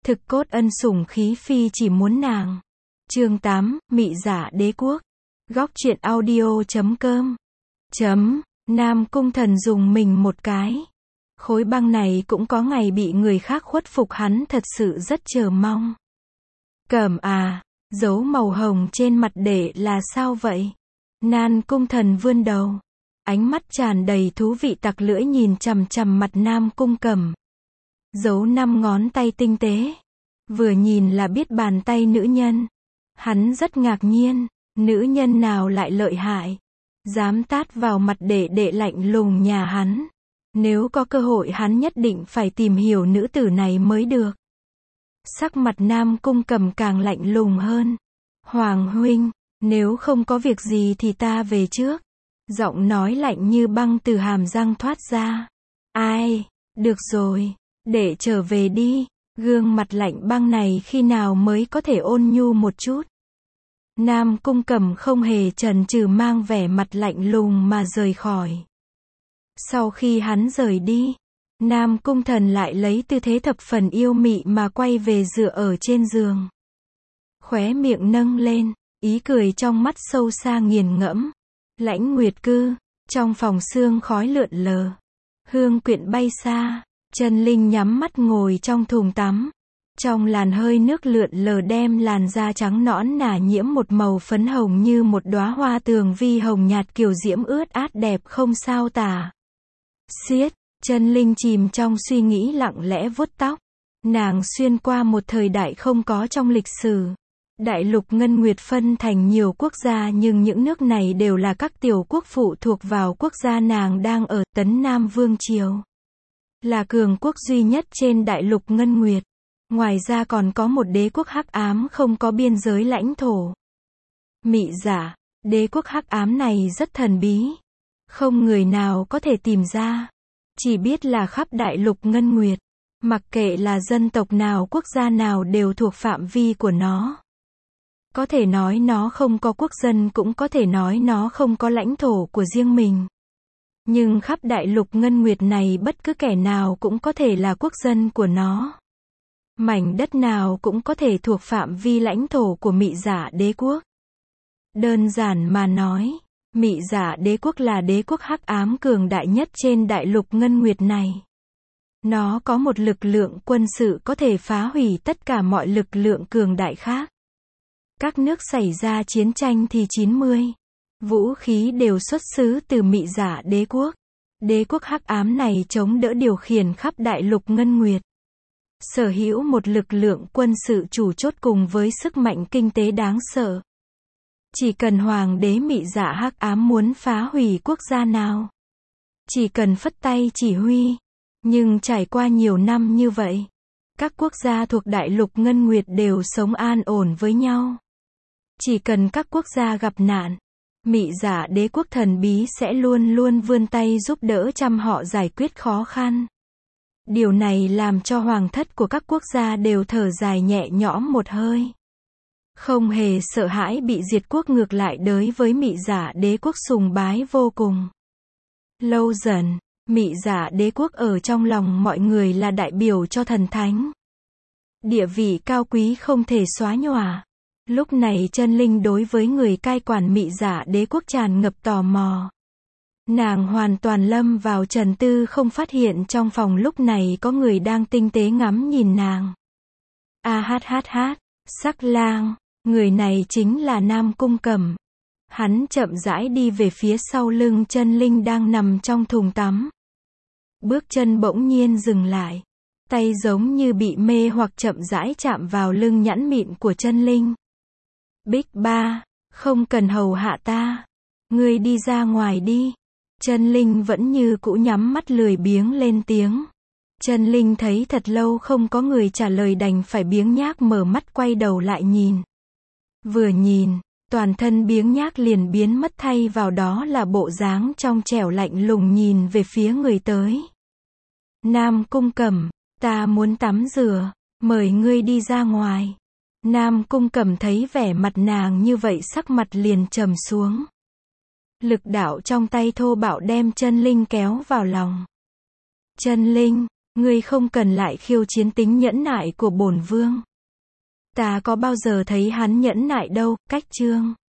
Thực cốt ân sủng khí phi chỉ muốn nàng. Chương 8, Mị Giả Đế Quốc. Góc truyện audio.com. Nam Cung Thần dùng mình một cái. Khối băng này cũng có ngày bị người khác khuất phục, hắn thật sự rất chờ mong. Cẩm à, dấu màu hồng trên mặt đệ là sao vậy? Nam Cung Thần vươn đầu. Ánh mắt tràn đầy thú vị tặc lưỡi nhìn chằm chằm mặt Nam Cung Cẩm. Dấu 5 ngón tay tinh tế. Vừa nhìn là biết bàn tay nữ nhân. Hắn rất ngạc nhiên, nữ nhân nào lại lợi hại. Dám tát vào mặt đệ lạnh lùng nhà hắn. Nếu có cơ hội hắn nhất định phải tìm hiểu nữ tử này mới được. Sắc mặt Nam Cung Cẩm càng lạnh lùng hơn. Hoàng huynh, nếu không có việc gì thì ta về trước. Giọng nói lạnh như băng từ hàm răng thoát ra. Ai, được rồi, để trở về đi. Gương mặt lạnh băng này khi nào mới có thể ôn nhu một chút. Nam Cung Cẩm không hề chần chừ mang vẻ mặt lạnh lùng mà rời khỏi. Sau khi hắn rời đi, Nam Cung Thần lại lấy tư thế thập phần yêu mị mà quay về dựa ở trên giường. Khóe miệng nâng lên, ý cười trong mắt sâu xa nghiền ngẫm. Lãnh Nguyệt Cư, trong phòng sương khói lượn lờ. Hương quyện bay xa, Chân Linh nhắm mắt ngồi trong thùng tắm. Trong làn hơi nước lượn lờ đem làn da trắng nõn nà nhiễm một màu phấn hồng như một đóa hoa tường vi hồng nhạt kiều diễm ướt át đẹp không sao tả. Xiết, Chân Linh chìm trong suy nghĩ lặng lẽ vuốt tóc. Nàng xuyên qua một thời đại không có trong lịch sử. Đại lục Ngân Nguyệt phân thành nhiều quốc gia nhưng những nước này đều là các tiểu quốc phụ thuộc vào quốc gia nàng đang ở, Tấn Nam Vương Triều. Là cường quốc duy nhất trên đại lục Ngân Nguyệt. Ngoài ra còn có một đế quốc hắc ám không có biên giới lãnh thổ. Mị Giả, đế quốc hắc ám này rất thần bí. Không người nào có thể tìm ra. Chỉ biết là khắp đại lục Ngân Nguyệt. Mặc kệ là dân tộc nào quốc gia nào đều thuộc phạm vi của nó. Có thể nói nó không có quốc dân, cũng có thể nói nó không có lãnh thổ của riêng mình. Nhưng khắp đại lục Ngân Nguyệt này bất cứ kẻ nào cũng có thể là quốc dân của nó. Mảnh đất nào cũng có thể thuộc phạm vi lãnh thổ của Mị Giả Đế Quốc. Đơn giản mà nói, Mị Giả Đế Quốc là đế quốc hắc ám cường đại nhất trên đại lục Ngân Nguyệt này. Nó có một lực lượng quân sự có thể phá hủy tất cả mọi lực lượng cường đại khác. Các nước xảy ra chiến tranh thì 90. Vũ khí đều xuất xứ từ Mị Giả Đế Quốc. Đế quốc hắc ám này chống đỡ điều khiển khắp đại lục Ngân Nguyệt. Sở hữu một lực lượng quân sự chủ chốt cùng với sức mạnh kinh tế đáng sợ. Chỉ cần hoàng đế Mị Giả hắc ám muốn phá hủy quốc gia nào, chỉ cần phất tay chỉ huy. Nhưng trải qua nhiều năm như vậy, các quốc gia thuộc đại lục Ngân Nguyệt đều sống an ổn với nhau. Chỉ cần các quốc gia gặp nạn, Mị Giả Đế Quốc thần bí sẽ luôn luôn vươn tay giúp đỡ chăm họ giải quyết khó khăn. Điều này làm cho hoàng thất của các quốc gia đều thở dài nhẹ nhõm một hơi. Không hề sợ hãi bị diệt quốc, ngược lại đối với Mị Giả Đế Quốc sùng bái vô cùng. Lâu dần, Mị Giả Đế Quốc ở trong lòng mọi người là đại biểu cho thần thánh. Địa vị cao quý không thể xóa nhòa. Lúc này Chân Linh đối với người cai quản Mị Giả Đế Quốc tràn ngập tò mò. Nàng hoàn toàn lâm vào trần tư, không phát hiện trong phòng lúc này có người đang tinh tế ngắm nhìn nàng. Sắc lang, người này chính là Nam Cung Cẩm. Hắn chậm rãi đi về phía sau lưng Chân Linh đang nằm trong thùng tắm. Bước chân bỗng nhiên dừng lại. Tay giống như bị mê hoặc chậm rãi chạm vào lưng nhẵn mịn của Chân Linh. Bích Ba, không cần hầu hạ ta. Ngươi đi ra ngoài đi. Chân Linh vẫn như cũ nhắm mắt lười biếng lên tiếng. Chân Linh thấy thật lâu không có người trả lời đành phải biếng nhác mở mắt quay đầu lại nhìn. Vừa nhìn, toàn thân biếng nhác liền biến mất, thay vào đó là bộ dáng trong trẻo lạnh lùng nhìn về phía người tới. Nam Cung Cẩm, ta muốn tắm rửa, mời ngươi đi ra ngoài. Nam Cung Cẩm thấy vẻ mặt nàng như vậy sắc mặt liền trầm xuống. Lực đạo trong tay thô bạo đem Chân Linh kéo vào lòng. Chân Linh, Ngươi không cần lại khiêu chiến tính nhẫn nại của bổn vương. Ta có bao giờ thấy hắn nhẫn nại đâu, cách chương.